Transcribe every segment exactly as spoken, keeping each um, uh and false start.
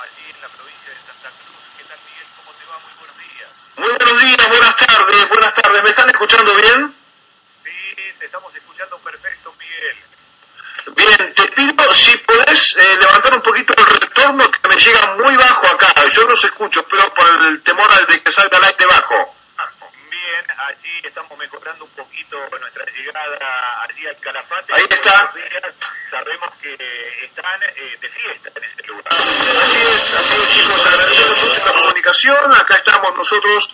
allí en la provincia de Santa Cruz. ¿Qué tal, Miguel? ¿Cómo te va? Muy buenos días. Muy buenos días, buenas tardes, buenas tardes. ¿Me están escuchando bien? Sí, te estamos escuchando perfecto, Miguel. Bien, te pido si podés eh, levantar un poquito el retorno que me llega muy bajo acá. Yo no los escucho, pero por el temor de que salga el aire bajo. Bien, allí estamos mejorando un poquito nuestra llegada allí al Calafate. Ahí está. Días, sabemos que están eh, de fiesta en ese lugar. Así es, así es, chicos, agradecemos mucho la comunicación. Acá estamos nosotros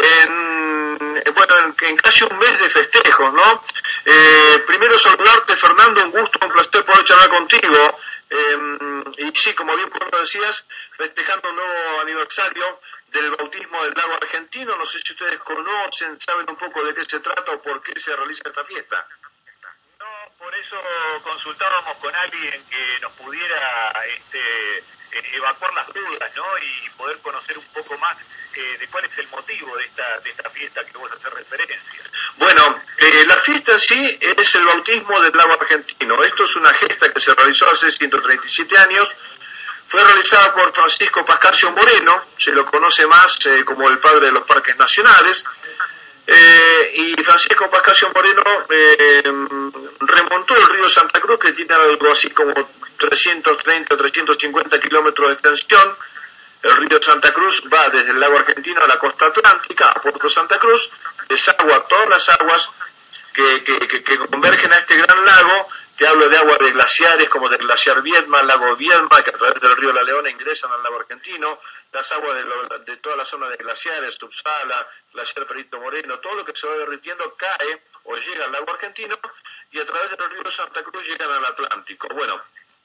en, bueno, en, en casi un mes de festejos, ¿no? Eh, primero saludarte, Fernando, un gusto, un placer poder charlar contigo. Eh, y sí, como bien lo decías, festejando un nuevo aniversario del bautismo del lago argentino. No sé si ustedes conocen, saben un poco de qué se trata o por qué se realiza esta fiesta. No, por eso consultábamos con alguien que nos pudiera este, evacuar las dudas, ¿no? Y poder conocer un poco más eh, de cuál es el motivo de esta de esta fiesta que vos haces referencia. Bueno, eh, la fiesta en sí es el bautismo del lago argentino. Esto es una gesta que se realizó hace ciento treinta y siete años. Fue realizada por Francisco Pascasio Moreno, se lo conoce más eh, como el padre de los parques nacionales. Eh, y Francisco Pascasio Moreno eh, remontó el río Santa Cruz, que tiene algo así como trescientos treinta, trescientos cincuenta kilómetros de extensión. El río Santa Cruz va desde el lago argentino a la costa atlántica, a Puerto Santa Cruz, desagua todas las aguas que, que, que, que convergen a este gran lago. Te hablo de aguas de glaciares como del glaciar Viedma, el lago Viedma, que a través del río La Leona ingresan al lago argentino, las aguas de, lo, de toda la zona de glaciares, Subsala, glaciar Perito Moreno, todo lo que se va derritiendo cae o llega al lago argentino y a través del río Santa Cruz llegan al Atlántico. Bueno,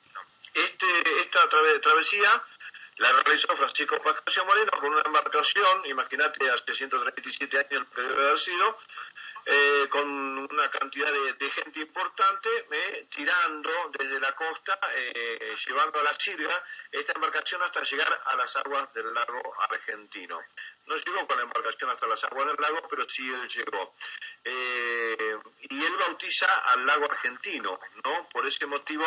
este, esta trave, travesía la realizó Francisco Pascasio Moreno con una embarcación, imagínate, hace ciento treinta y siete años que debe haber sido, eh, con una cantidad de, de gente importante, eh, tirando desde la costa, eh, llevando a la sirga esta embarcación hasta llegar a las aguas del lago argentino. No llegó con la embarcación hasta las aguas del lago, pero sí él llegó. Eh, y él bautiza al lago argentino, ¿no? Por ese motivo,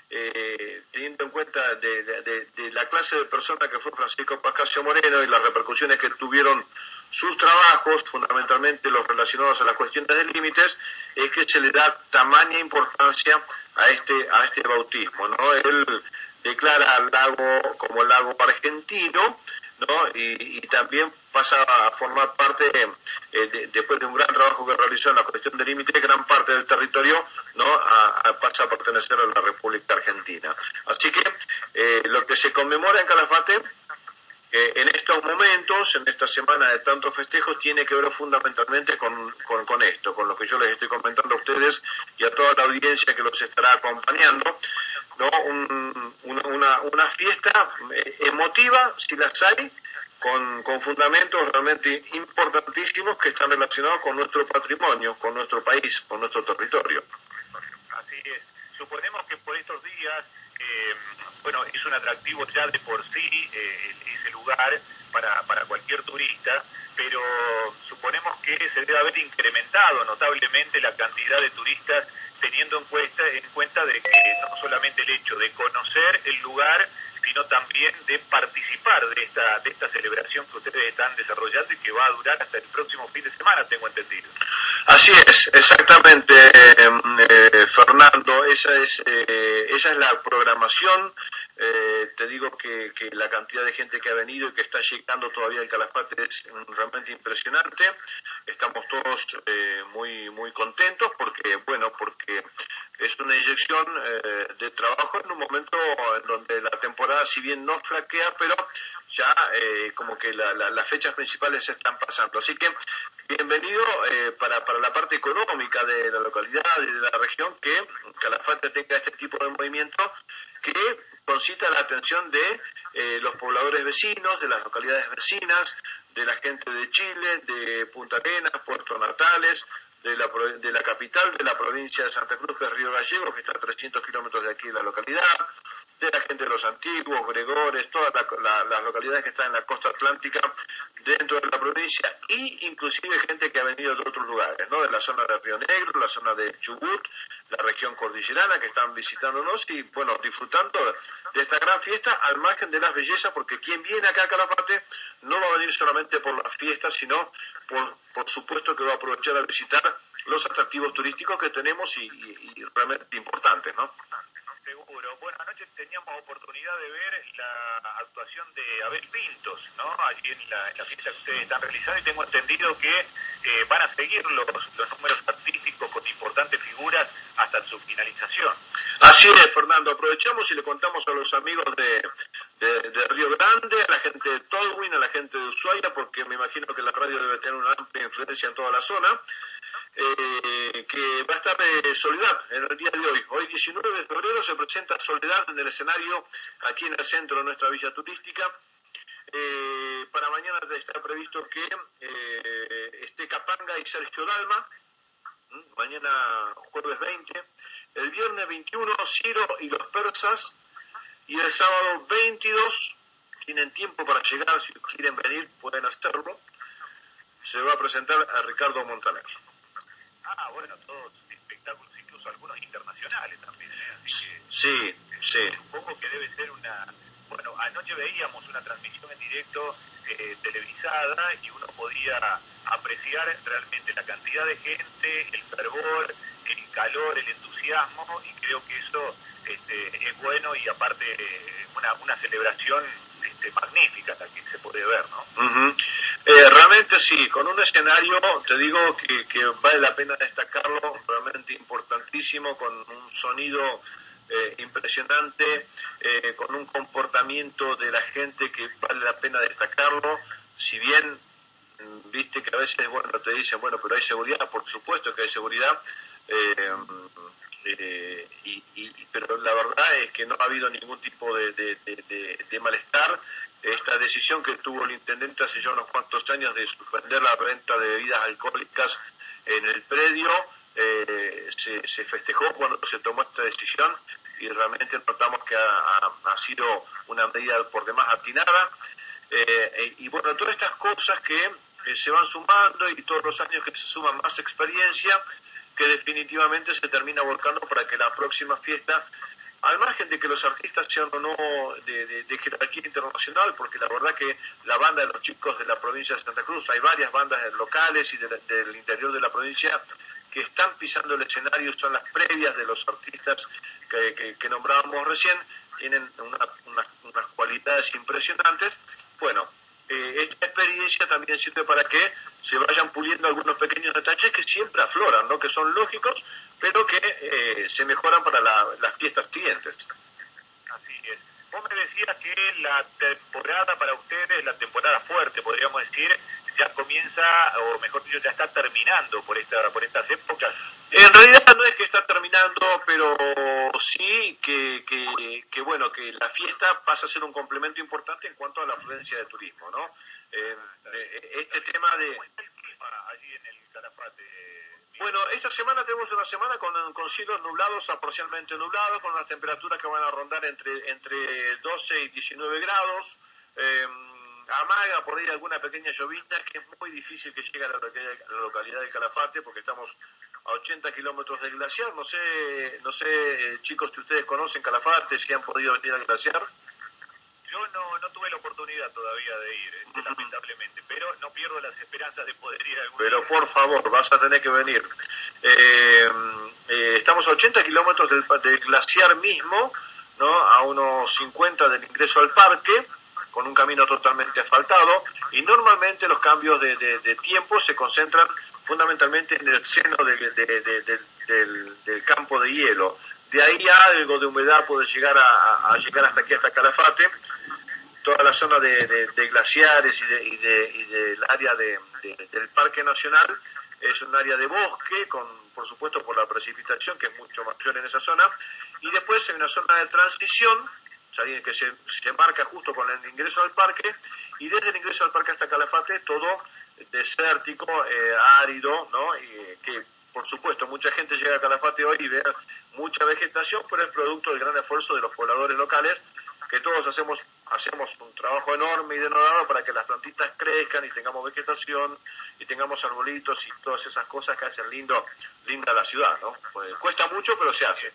eh, teniendo en cuenta de, de, de, de la clase de persona que fue Francisco Pascasio Moreno y las repercusiones que tuvieron sus trabajos, fundamentalmente los relacionados a las cuestiones de límites, es que se le da tamaña importancia a este a este bautismo, ¿no? Él declara al lago como el lago argentino, ¿no? Y, y también pasa a formar parte, eh, de, después de un gran trabajo que realizó en la cuestión de límites, gran parte del territorio, ¿no? A, a, pasa a pertenecer a la República Argentina. Así que eh, lo que se conmemora en Calafate Eh, en estos momentos, en esta semana de tantos festejos, tiene que ver fundamentalmente con, con, con esto, con lo que yo les estoy comentando a ustedes y a toda la audiencia que los estará acompañando, ¿no? Un, una, una, una fiesta emotiva, si las hay, con, con fundamentos realmente importantísimos que están relacionados con nuestro patrimonio, con nuestro país, con nuestro territorio. Así es. Suponemos que por estos días, eh, bueno, es un atractivo ya de por sí eh, ese lugar para, para cualquier turista, pero suponemos que se debe haber incrementado notablemente la cantidad de turistas, teniendo en cuenta, en cuenta de que no solamente el hecho de conocer el lugar, sino también de participar de esta de esta celebración que ustedes están desarrollando y que va a durar hasta el próximo fin de semana, tengo entendido. Así es, exactamente, eh, eh, Fernando, esa es eh, esa es la programación. Eh, te digo que, que la cantidad de gente que ha venido y que está llegando todavía al Calafate es realmente impresionante. Estamos todos eh, muy muy contentos porque, bueno, porque es una inyección eh, de trabajo en un momento en donde la temporada, si bien no flaquea, pero ya eh, como que la, la, las fechas principales se están pasando. Así que bienvenido eh, para, para la parte económica de la localidad y de la región, que Calafate tenga este tipo de movimiento que concita la atención de eh, los pobladores vecinos, de las localidades vecinas, de la gente de Chile, de Punta Arenas, Puerto Natales, de la, de la capital de la provincia de Santa Cruz, que es Río Gallegos, que está a trescientos kilómetros de aquí de la localidad, de la gente de Los Antiguos, Gregores, todas la, la, las localidades que están en la costa atlántica dentro de la provincia, y inclusive gente que ha venido de otros lugares, ¿no? De la zona de Río Negro, la zona de Chubut, la región cordillerana, que están visitándonos y, bueno, disfrutando de esta gran fiesta, al margen de las bellezas, porque quien viene acá a Calafate no va a venir solamente por las fiestas, sino por, por supuesto que va a aprovechar a visitar los atractivos turísticos que tenemos y, y, y realmente importantes, ¿no? Seguro. Bueno, anoche teníamos oportunidad de ver la actuación de Abel Pintos, ¿no? Allí en la, en la fiesta que ustedes están realizando, y tengo entendido que eh, van a seguir los, los números artísticos con importantes figuras hasta su finalización. Así es, Fernando. Aprovechamos y le contamos a los amigos de, de, de Río Grande, a la gente de Tolwyn, a la gente de Ushuaia, porque me imagino que la radio debe tener una amplia influencia en toda la zona, eh, que va a estar de Soledad en el día de hoy. Hoy, diecinueve de febrero, se presenta Soledad en el escenario aquí en el centro de nuestra villa turística. Eh, para mañana está previsto que eh, esté Capanga y Sergio Dalma, ¿m? Mañana jueves veinte, el viernes veintiuno Ciro y los Persas, y el sábado veintidós, tienen tiempo para llegar, si quieren venir pueden hacerlo, se va a presentar a Ricardo Montaner. Ah, bueno, todos espectáculos, incluso algunos internacionales también, ¿eh? Así que Sí, sí. supongo que debe ser una... Bueno, anoche veíamos una transmisión en directo eh, televisada, y uno podía apreciar realmente la cantidad de gente, el fervor, el calor, el entusiasmo, y creo que eso este, es bueno, y aparte eh, una, una celebración este, magnífica la que se puede ver, ¿no? Uh-huh. Eh, realmente sí, con un escenario, te digo que, que vale la pena destacarlo, realmente importantísimo, con un sonido eh, impresionante, eh, con un comportamiento de la gente que vale la pena destacarlo. Si bien viste que a veces, bueno, te dicen, bueno, pero hay seguridad, por supuesto que hay seguridad, eh, eh, y, y, pero la verdad es que no ha habido ningún tipo de, de, de, de, de malestar. Esta decisión que tuvo el intendente hace ya unos cuantos años de suspender la venta de bebidas alcohólicas en el predio, eh, se, se festejó cuando se tomó esta decisión, y realmente notamos que ha, ha, ha sido una medida por demás atinada. Eh, y bueno, todas estas cosas que, que se van sumando, y todos los años que se suman más experiencia, que definitivamente se termina volcando para que la próxima fiesta, al margen de que los artistas sean o no de, de, de jerarquía internacional, porque la verdad que la banda de los chicos de la provincia de Santa Cruz, hay varias bandas locales y de, del interior de la provincia que están pisando el escenario, son las previas de los artistas que, que, que nombrábamos recién, tienen una, una, unas cualidades impresionantes. Bueno, eh, esta experiencia también sirve para que se vayan puliendo algunos pequeños detalles que siempre afloran, ¿no? Que son lógicos, pero que eh, se mejoran para la, las fiestas siguientes. Así es. Vos me decías que la temporada para ustedes, la temporada fuerte, podríamos decir, ya comienza, o mejor dicho, ya está terminando por esta por estas épocas. En realidad no es que está terminando, pero sí que, que, que bueno, que la fiesta pasa a ser un complemento importante en cuanto a la afluencia de turismo, ¿no? Eh, eh, este tema de... ¿Cómo está el clima allí en el Calafate? Bueno, esta semana tenemos una semana con, con cielos nublados, a parcialmente nublados, con unas temperaturas que van a rondar entre entre doce y diecinueve grados. Eh, amaga por ahí alguna pequeña llovita, que es muy difícil que llegue a la, a la localidad de Calafate, porque estamos a ochenta kilómetros del glaciar. No sé, no sé, chicos, si ustedes conocen Calafate, si han podido venir al glaciar. Yo no, no tuve la oportunidad todavía de ir, este, lamentablemente, pero no pierdo las esperanzas de poder ir algún Pero día. por favor, vas a tener que venir. Eh, eh, estamos a ochenta kilómetros del, del glaciar mismo, ¿no? A unos cincuenta del ingreso al parque, con un camino totalmente asfaltado, y normalmente los cambios de, de, de tiempo se concentran fundamentalmente en el seno de, de, de, de, del, del campo de hielo. De ahí algo de humedad puede llegar a, a llegar hasta aquí, hasta Calafate. Toda la zona de, de, de glaciares y, de, y, de, y del área de, de, del Parque Nacional es un área de bosque, con por supuesto por la precipitación, que es mucho mayor en esa zona, y después hay una zona de transición, que se, se marca justo con el ingreso al parque, y desde el ingreso al parque hasta Calafate todo desértico, eh, árido, ¿no? Y que por supuesto mucha gente llega a Calafate hoy y ve mucha vegetación, pero es producto del gran esfuerzo de los pobladores locales, que todos hacemos hacemos un trabajo enorme y denodado para que las plantitas crezcan y tengamos vegetación y tengamos arbolitos y todas esas cosas que hacen lindo linda la ciudad, ¿no? Pues cuesta mucho, pero se hace.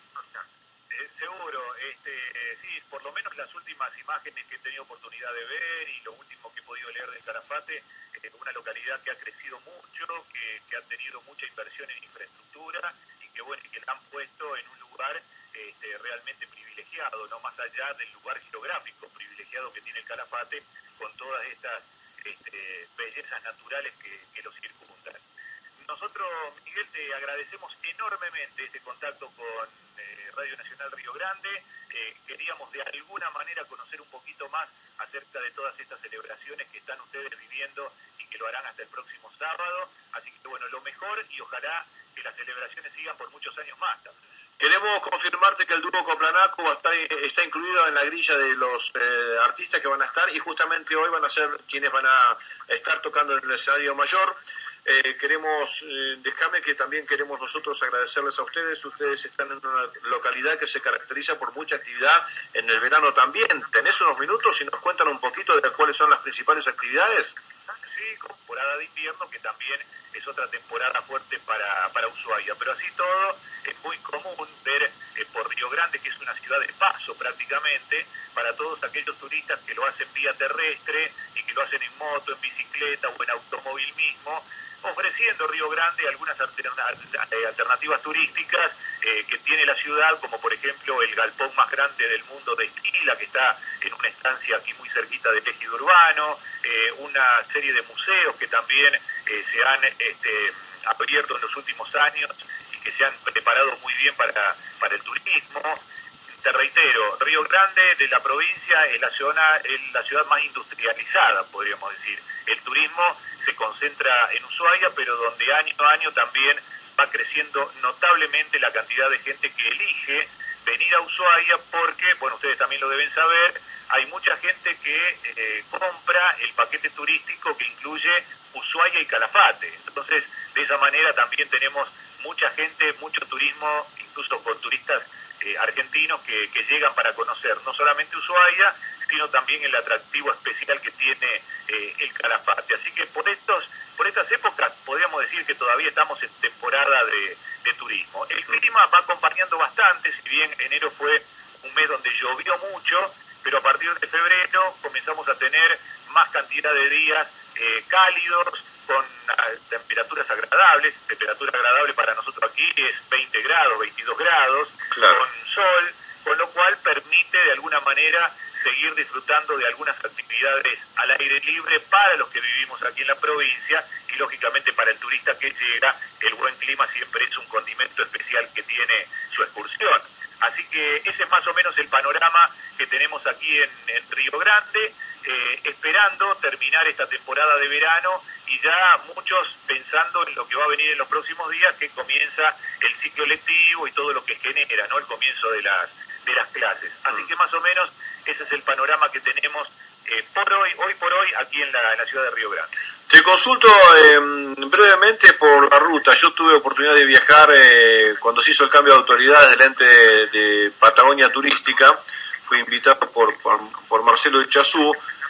Eh, seguro, este, sí, por lo menos las últimas imágenes que he tenido oportunidad de ver y lo último que he podido leer de Calafate, es una localidad que ha crecido mucho, que, que ha tenido mucha inversión en infraestructura y que bueno, que la han puesto en un lugar este, realmente privilegiado, no más allá del lugar geográfico privilegiado que tiene el Calafate, con todas estas este, bellezas naturales que, que lo circundan. Nosotros, Miguel, te agradecemos enormemente este contacto con eh, Radio Nacional Río Grande. Eh, queríamos de alguna manera conocer un poquito más acerca de todas estas celebraciones que están ustedes viviendo y que lo harán hasta el próximo sábado. Así que bueno, lo mejor y ojalá que las celebraciones sigan por muchos años más también. Queremos confirmarte que el dúo Coplanaco va a estar, está incluido en la grilla de los eh, artistas que van a estar y justamente hoy van a ser quienes van a estar tocando en el escenario mayor. Eh, queremos, eh, déjame que también queremos nosotros agradecerles a ustedes. Ustedes están en una localidad que se caracteriza por mucha actividad en el verano también. ¿Tenés unos minutos y nos cuentan un poquito de cuáles son las principales actividades? Sí, temporada de invierno, que también es otra temporada fuerte para, para Ushuaia, pero así todo es muy común ver eh, por Río Grande, que es una ciudad de paso prácticamente, para todos aquellos turistas que lo hacen vía terrestre y que lo hacen en moto, en bicicleta o en automóvil mismo, ofreciendo Río Grande algunas alternativas turísticas eh, que tiene la ciudad, como por ejemplo el galpón más grande del mundo de Esquila, que está en una estancia aquí muy cerquita del ejido urbano, eh, una serie de museos que también eh, se han este, abierto en los últimos años y que se han preparado muy bien para, para el turismo. Te reitero, Río Grande de la provincia es la zona, es la ciudad más industrializada, podríamos decir. El turismo se concentra en Ushuaia, pero donde año a año también va creciendo notablemente la cantidad de gente que elige venir a Ushuaia porque, bueno, ustedes también lo deben saber, hay mucha gente que eh, compra el paquete turístico que incluye Ushuaia y Calafate. Entonces, de esa manera también tenemos mucha gente, mucho turismo, incluso con turistas eh, argentinos que, que llegan para conocer no solamente Ushuaia, sino también el atractivo especial que tiene eh, el Calafate. Así que por estos, por estas épocas podríamos decir que todavía estamos en temporada de, de turismo. El clima va acompañando bastante, si bien enero fue un mes donde llovió mucho, pero a partir de febrero comenzamos a tener más cantidad de días eh, cálidos, con uh, temperaturas agradables. Temperatura agradable para nosotros aquí es veinte grados, veintidós grados, claro, con sol, con lo cual permite de alguna manera seguir disfrutando de algunas actividades al aire libre para los que vivimos aquí en la provincia y lógicamente para el turista que llega, el buen clima siempre es un condimento especial que tiene su excursión. Así que ese es más o menos el panorama que tenemos aquí en, en Río Grande, eh, esperando terminar esta temporada de verano y ya muchos pensando en lo que va a venir en los próximos días, que comienza el ciclo lectivo y todo lo que genera, ¿no?, el comienzo de las, de las clases. Así que más o menos ese es el panorama que tenemos eh, por hoy, hoy por hoy aquí en la, en la ciudad de Río Grande. Te consulto eh, brevemente por la ruta. Yo tuve oportunidad de viajar eh, cuando se hizo el cambio de autoridades del ente de, de Patagonia Turística. Fui invitado por, por, por Marcelo de Chazú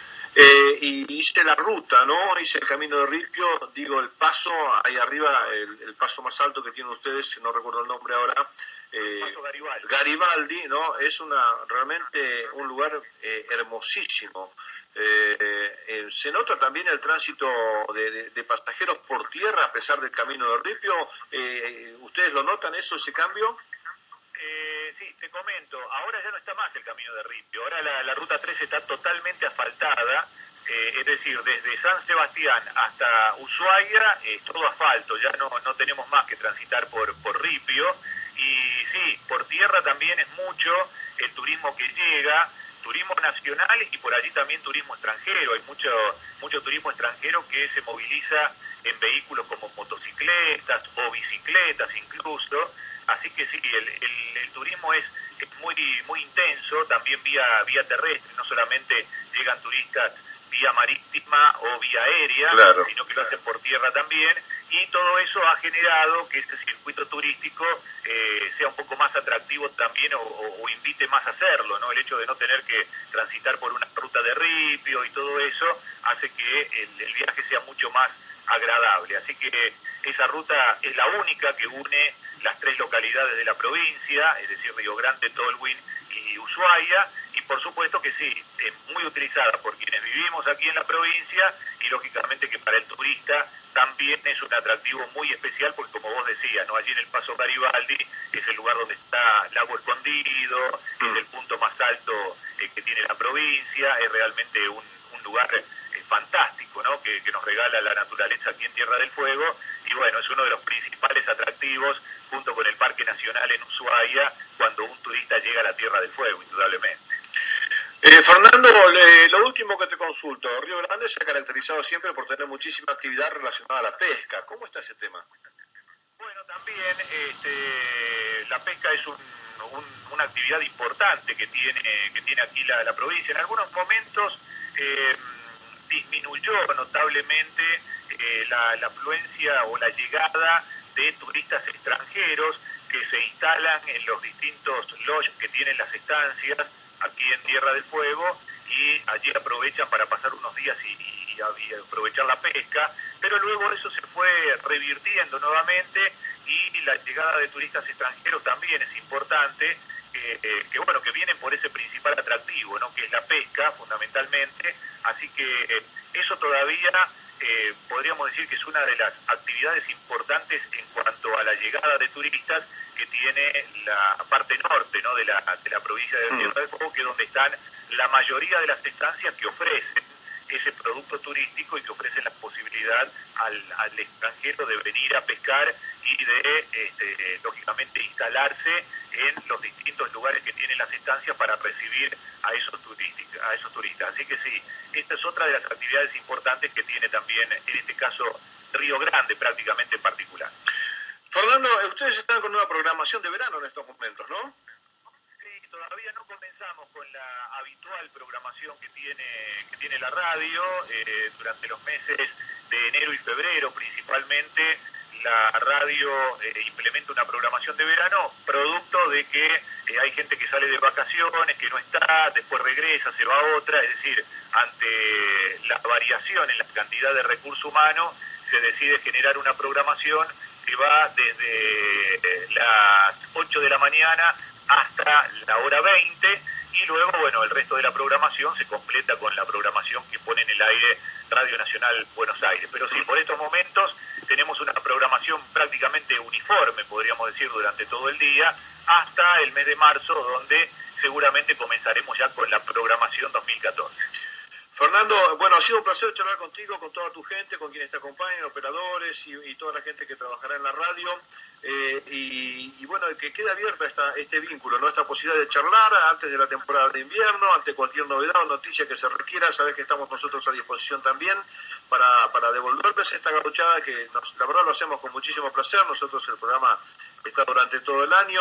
eh, y hice la ruta, ¿no? Hice el camino de Ripio, digo el paso, ahí arriba, el, el paso más alto que tienen ustedes, no recuerdo el nombre ahora. Eh, Garibaldi. Garibaldi, ¿no? Es una realmente un lugar eh, hermosísimo. Eh, eh, se nota también el tránsito de, de, de pasajeros por tierra a pesar del camino de Ripio. Eh, ¿Ustedes lo notan eso, ese cambio? Eh, sí, te comento, ahora ya no está más el camino de Ripio, ahora la, la ruta tres está totalmente asfaltada, eh, es decir, desde San Sebastián hasta Ushuaia es todo asfalto, ya no, no tenemos más que transitar por, por Ripio, y sí, por tierra también es mucho el turismo que llega, turismo nacional y por allí también turismo extranjero. Hay mucho mucho turismo extranjero que se moviliza en vehículos como motocicletas o bicicletas incluso. Así que sí, el, el, el turismo es, es muy muy intenso, también vía vía terrestre, no solamente llegan turistas vía marítima o vía aérea, claro, sino que lo hacen por tierra también, y todo eso ha generado que este circuito turístico eh, sea un poco más atractivo también o, o, o invite más a hacerlo, ¿no? El hecho de no tener que transitar por una ruta de ripio y todo eso hace que el, el viaje sea mucho más agradable. Así que esa ruta es la única que une las tres localidades de la provincia, es decir, Río Grande, Tolwyn y Ushuaia, y por supuesto que sí, es muy utilizada por quienes vivimos aquí en la provincia y lógicamente que para el turista también es un atractivo muy especial porque como vos decías, ¿no? Allí en el Paso Garibaldi es el lugar donde está Lago Escondido, es el punto más alto eh, que tiene la provincia, es realmente un, un lugar eh, fantástico, ¿no? Que, que nos regala la naturaleza aquí en Tierra del Fuego y bueno, es uno de los principales atractivos junto con el Parque Nacional en Ushuaia cuando un turista llega a la Tierra del Fuego, indudablemente. Eh, Fernando, le, lo último que te consulto, Río Grande se ha caracterizado siempre por tener muchísima actividad relacionada a la pesca. ¿Cómo está ese tema? Bueno, también este, la pesca es un, un, una actividad importante que tiene que tiene aquí la, la provincia. En algunos momentos eh, disminuyó notablemente eh, la, la afluencia o la llegada de turistas extranjeros que se instalan en los distintos lodges que tienen las estancias aquí en Tierra del Fuego y allí aprovechan para pasar unos días y, y, y aprovechar la pesca, pero luego eso se fue revirtiendo nuevamente y la llegada de turistas extranjeros también es importante, eh, eh, que bueno, que vienen por ese principal atractivo, ¿no? Que es la pesca fundamentalmente, así que eh, eso todavía eh, podríamos decir que es una de las actividades importantes en cuanto a la llegada de turistas que tiene la parte norte, ¿no? de, la, de la provincia de Tierra del Fuego, que es donde están la mayoría de las estancias que ofrecen ese producto turístico y que ofrecen la posibilidad al, al extranjero de venir a pescar y de, este, lógicamente, instalarse en los distintos lugares que tienen las estancias para recibir a esos, turistas, a esos turistas. Así que sí, esta es otra de las actividades importantes que tiene también, en este caso, Río Grande, prácticamente en particular. Fernando, ustedes están con una programación de verano en estos momentos, ¿no? Sí, todavía no comenzamos con la habitual programación que tiene que tiene la radio. Eh, durante los meses de enero y febrero principalmente la radio eh, implementa una programación de verano producto de que eh, hay gente que sale de vacaciones, que no está, después regresa, se va a otra, es decir, ante la variación en la cantidad de recurso humano se decide generar una programación que va desde las ocho de la mañana hasta la hora veinte y luego, bueno, el resto de la programación se completa con la programación que pone en el aire Radio Nacional Buenos Aires. Pero sí, por estos momentos tenemos una programación prácticamente uniforme, podríamos decir, durante todo el día, hasta el mes de marzo, donde seguramente comenzaremos ya con la programación dos mil catorce. Fernando, bueno, ha sido un placer charlar contigo, con toda tu gente, con quienes te acompañan, operadores y, y toda la gente que trabajará en la radio. Eh, y, y bueno, que quede abierta esta, este vínculo, ¿no? Esta posibilidad de charlar antes de la temporada de invierno, ante cualquier novedad o noticia que se requiera. Sabes que estamos nosotros a disposición también para, para devolverles esta gauchada que nos, la verdad lo hacemos con muchísimo placer. Nosotros el programa está durante todo el año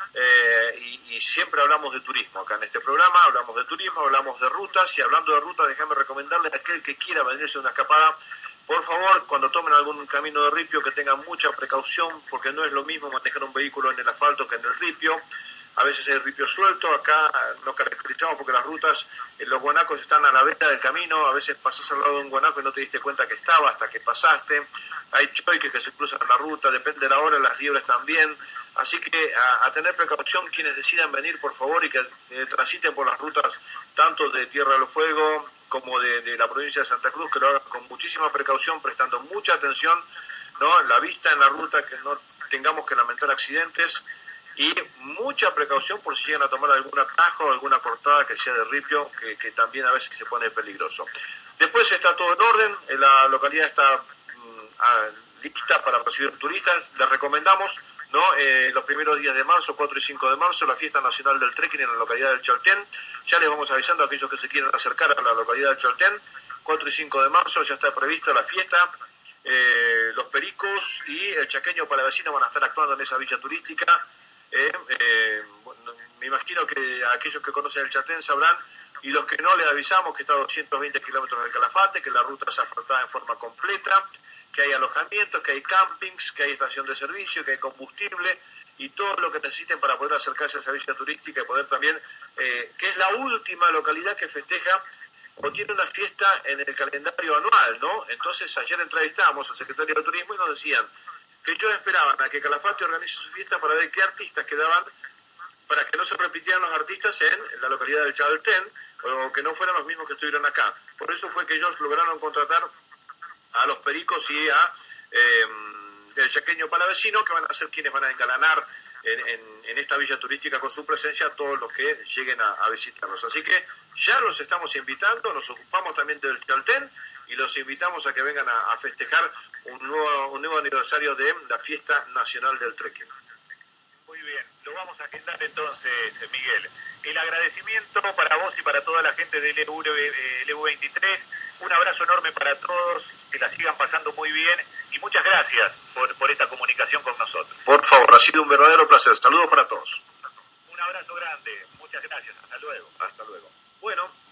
eh, y, y siempre hablamos de turismo acá en este programa, hablamos de turismo, hablamos de rutas y hablando de rutas déjame recomendarle a aquel que quiera venirse a una escapada, por favor, cuando tomen algún camino de ripio que tengan mucha precaución porque no es lo mismo manejar un vehículo en el asfalto que en el ripio. A veces hay ripio suelto, acá nos caracterizamos porque las rutas, eh, los guanacos están a la veta del camino, a veces pasás al lado de un guanaco y no te diste cuenta que estaba hasta que pasaste, hay choiques que se cruzan en la ruta, depende de la hora, las liebres también, así que a, a tener precaución quienes decidan venir, por favor, y que eh, transiten por las rutas tanto de Tierra del Fuego como de, de la provincia de Santa Cruz, que lo hagan con muchísima precaución, prestando mucha atención, ¿no? La vista en la ruta, que no tengamos que lamentar accidentes, y mucha precaución por si llegan a tomar algún atajo o alguna cortada que sea de ripio, que, que también a veces se pone peligroso. Después está todo en orden, la localidad está mmm, lista para recibir turistas. Les recomendamos, ¿no? Eh, los primeros días de marzo, cuatro y cinco de marzo, la fiesta nacional del trekking en la localidad del Chaltén. Ya les vamos avisando a aquellos que se quieran acercar a la localidad del Chaltén. cuatro y cinco de marzo ya está prevista la fiesta. Eh, los Pericos y el Chaqueño Palavecino van a estar actuando en esa villa turística. Eh, eh, me imagino que aquellos que conocen el Chaltén sabrán, y los que no, les avisamos que está a doscientos veinte kilómetros del Calafate, que la ruta es asfaltada en forma completa, que hay alojamientos, que hay campings, que hay estación de servicio, que hay combustible y todo lo que necesiten para poder acercarse al servicio turístico y poder también, eh, que es la última localidad que festeja o tiene una fiesta en el calendario anual, ¿no? Entonces ayer entrevistábamos al secretario de Turismo y nos decían que ellos esperaban a que Calafate organice su fiesta para ver qué artistas quedaban, para que no se repitieran los artistas en la localidad del Chaltén, o que no fueran los mismos que estuvieron acá. Por eso fue que ellos lograron contratar a los Pericos y a eh, el Chaqueño Palavecino, que van a ser quienes van a engalanar en, en, en esta villa turística con su presencia a todos los que lleguen a, a visitarnos. Así que ya los estamos invitando, nos ocupamos también del Chaltén y los invitamos a que vengan a, a festejar un nuevo, un nuevo aniversario de la Fiesta Nacional del Trekking. Muy bien, lo vamos a agendar entonces, Miguel. El agradecimiento para vos y para toda la gente del L U veintitrés. Un abrazo enorme para todos, que la sigan pasando muy bien y muchas gracias por, por esta comunicación con nosotros. Por favor, ha sido un verdadero placer. Saludos para todos. Un abrazo grande, muchas gracias, hasta luego. Hasta luego. Bueno.